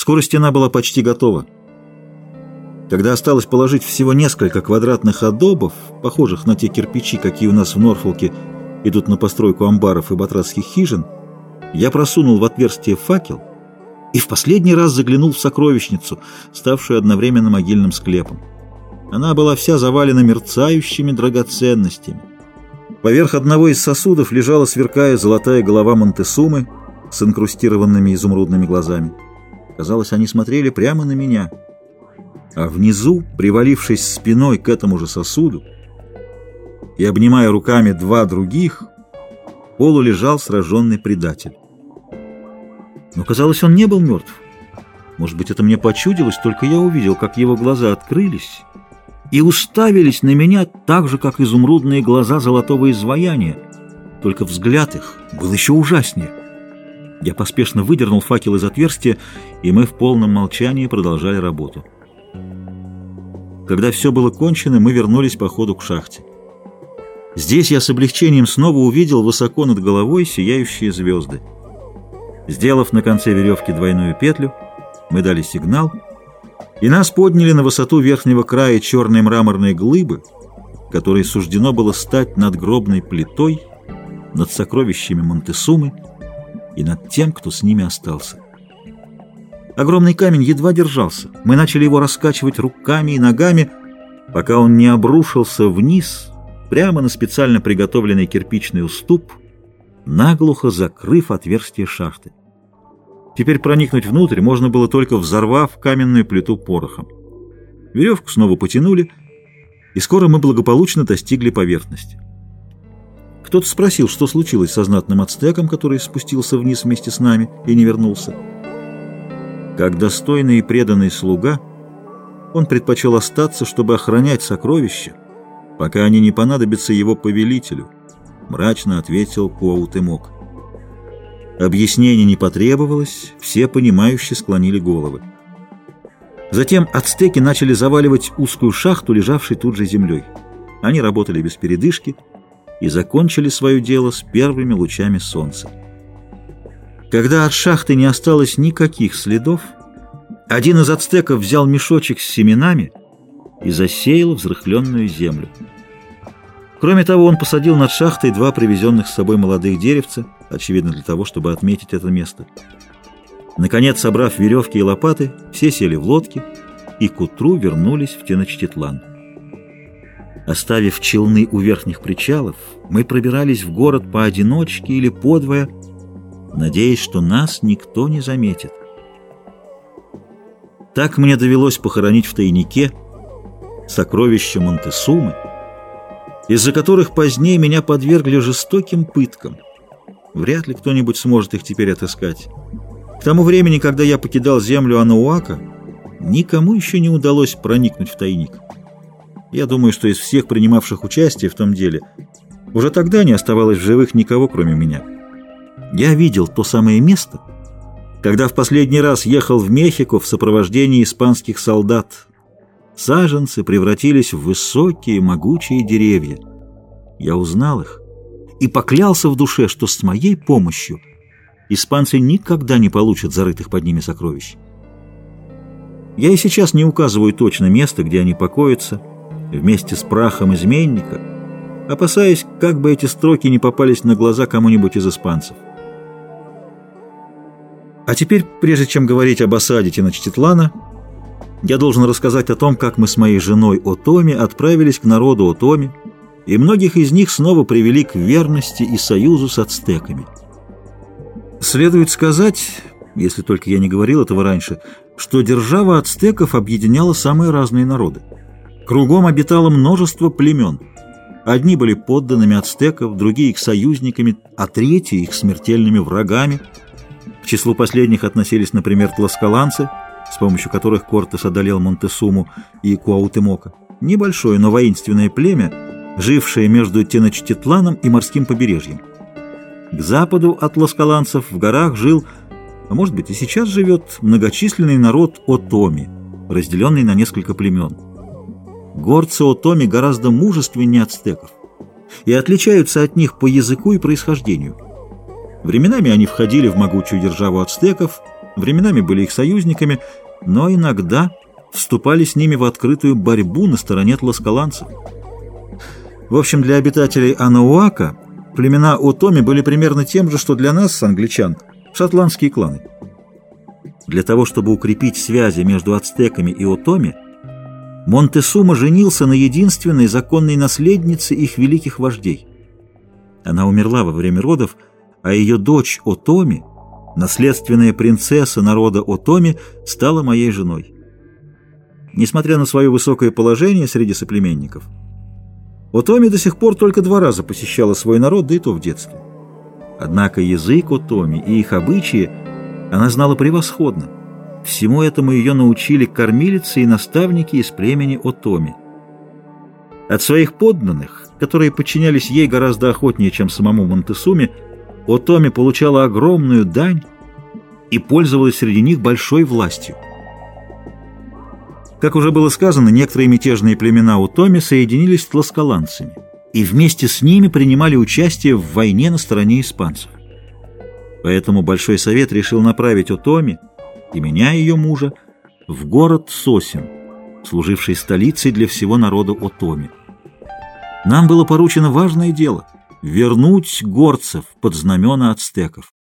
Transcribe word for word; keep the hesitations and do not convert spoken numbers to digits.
Скоро стена была почти готова. Когда осталось положить всего несколько квадратных адобов, похожих на те кирпичи, какие у нас в Норфолке идут на постройку амбаров и батрацких хижин, я просунул в отверстие факел и в последний раз заглянул в сокровищницу, ставшую одновременно могильным склепом. Она была вся завалена мерцающими драгоценностями. Поверх одного из сосудов лежала, сверкая, золотая голова Монтесумы с инкрустированными изумрудными глазами. Казалось, они смотрели прямо на меня. А внизу, привалившись спиной к этому же сосуду и обнимая руками два других, в полу лежал сраженный предатель. Но, казалось, он не был мертв. Может быть, это мне почудилось, только я увидел, как его глаза открылись и уставились на меня так же, как изумрудные глаза золотого изваяния, только взгляд их был еще ужаснее. Я поспешно выдернул факел из отверстия, и мы в полном молчании продолжали работу. Когда все было кончено, мы вернулись по ходу к шахте. Здесь я с облегчением снова увидел высоко над головой сияющие звезды. Сделав на конце веревки двойную петлю, мы дали сигнал, и нас подняли на высоту верхнего края черной мраморной глыбы, которой суждено было стать надгробной плитой над сокровищами Монтесумы и над тем, кто с ними остался. Огромный камень едва держался. Мы начали его раскачивать руками и ногами, пока он не обрушился вниз, прямо на специально приготовленный кирпичный уступ, наглухо закрыв отверстие шахты. Теперь проникнуть внутрь можно было только взорвав каменную плиту порохом. Веревку снова потянули, и скоро мы благополучно достигли поверхности. Кто-то спросил, что случилось со знатным ацтеком, который спустился вниз вместе с нами и не вернулся. Как достойный и преданный слуга, он предпочел остаться, чтобы охранять сокровища, пока они не понадобятся его повелителю, — мрачно ответил Куаутемок. Объяснений не потребовалось, все понимающие склонили головы. Затем ацтеки начали заваливать узкую шахту, лежавшей тут же землей. Они работали без передышки и закончили свое дело с первыми лучами солнца. Когда от шахты не осталось никаких следов, один из ацтеков взял мешочек с семенами и засеял взрыхленную землю. Кроме того, он посадил над шахтой два привезенных с собой молодых деревца, очевидно для того, чтобы отметить это место. Наконец, собрав веревки и лопаты, все сели в лодки и к утру вернулись в Теночтитлан. Оставив челны у верхних причалов, мы пробирались в город поодиночке или подвое, надеясь, что нас никто не заметит. Так мне довелось похоронить в тайнике сокровища Монтесумы, из-за которых позднее меня подвергли жестоким пыткам. Вряд ли кто-нибудь сможет их теперь отыскать. К тому времени, когда я покидал землю Анауака, никому еще не удалось проникнуть в тайник. Я думаю, что из всех принимавших участие в том деле уже тогда не оставалось в живых никого, кроме меня. Я видел то самое место, когда в последний раз ехал в Мехико в сопровождении испанских солдат. Саженцы превратились в высокие, могучие деревья. Я узнал их и поклялся в душе, что с моей помощью испанцы никогда не получат зарытых под ними сокровищ. Я и сейчас не указываю точно место, где они покоятся, вместе с прахом изменника, опасаясь, как бы эти строки не попались на глаза кому-нибудь из испанцев. А теперь, прежде чем говорить об осаде Теночтитлана, я должен рассказать о том, как мы с моей женой Отоми отправились к народу Отоми, и многих из них снова привели к верности и союзу с ацтеками. Следует сказать, если только я не говорил этого раньше, что держава ацтеков объединяла самые разные народы. Кругом обитало множество племен. Одни были подданными ацтеков, другие их союзниками, а третьи их смертельными врагами. К числу последних относились, например, тласкаланцы, с помощью которых Кортес одолел Монтесуму и Куаутемока. Небольшое, но воинственное племя, жившее между Теночтитланом и морским побережьем. К западу от тласкаланцев в горах жил, а может быть и сейчас живет, многочисленный народ Отоми, разделенный на несколько племен. Горцы Отоми гораздо мужественнее ацтеков и отличаются от них по языку и происхождению. Временами они входили в могучую державу ацтеков, временами были их союзниками, но иногда вступали с ними в открытую борьбу на стороне тласкаланцев. В общем, для обитателей Анауака племена Отоми были примерно тем же, что для нас, англичан, шотландские кланы. Для того, чтобы укрепить связи между ацтеками и Отоми, Монтесума женился на единственной законной наследнице их великих вождей. Она умерла во время родов, а ее дочь Отоми, наследственная принцесса народа Отоми, стала моей женой. Несмотря на свое высокое положение среди соплеменников, Отоми до сих пор только два раза посещала свой народ, да и то в детстве. Однако язык Отоми и их обычаи она знала превосходно. Всему этому ее научили кормилицы и наставники из племени Отоми. От своих подданных, которые подчинялись ей гораздо охотнее, чем самому Монтесуме, Отоми получала огромную дань и пользовалась среди них большой властью. Как уже было сказано, некоторые мятежные племена Отоми соединились с тласкаланцами и вместе с ними принимали участие в войне на стороне испанцев. Поэтому Большой Совет решил направить Отоми и меня, и ее мужа, в город Сосин, служивший столицей для всего народа Отоми. Нам было поручено важное дело — вернуть горцев под знамена ацтеков.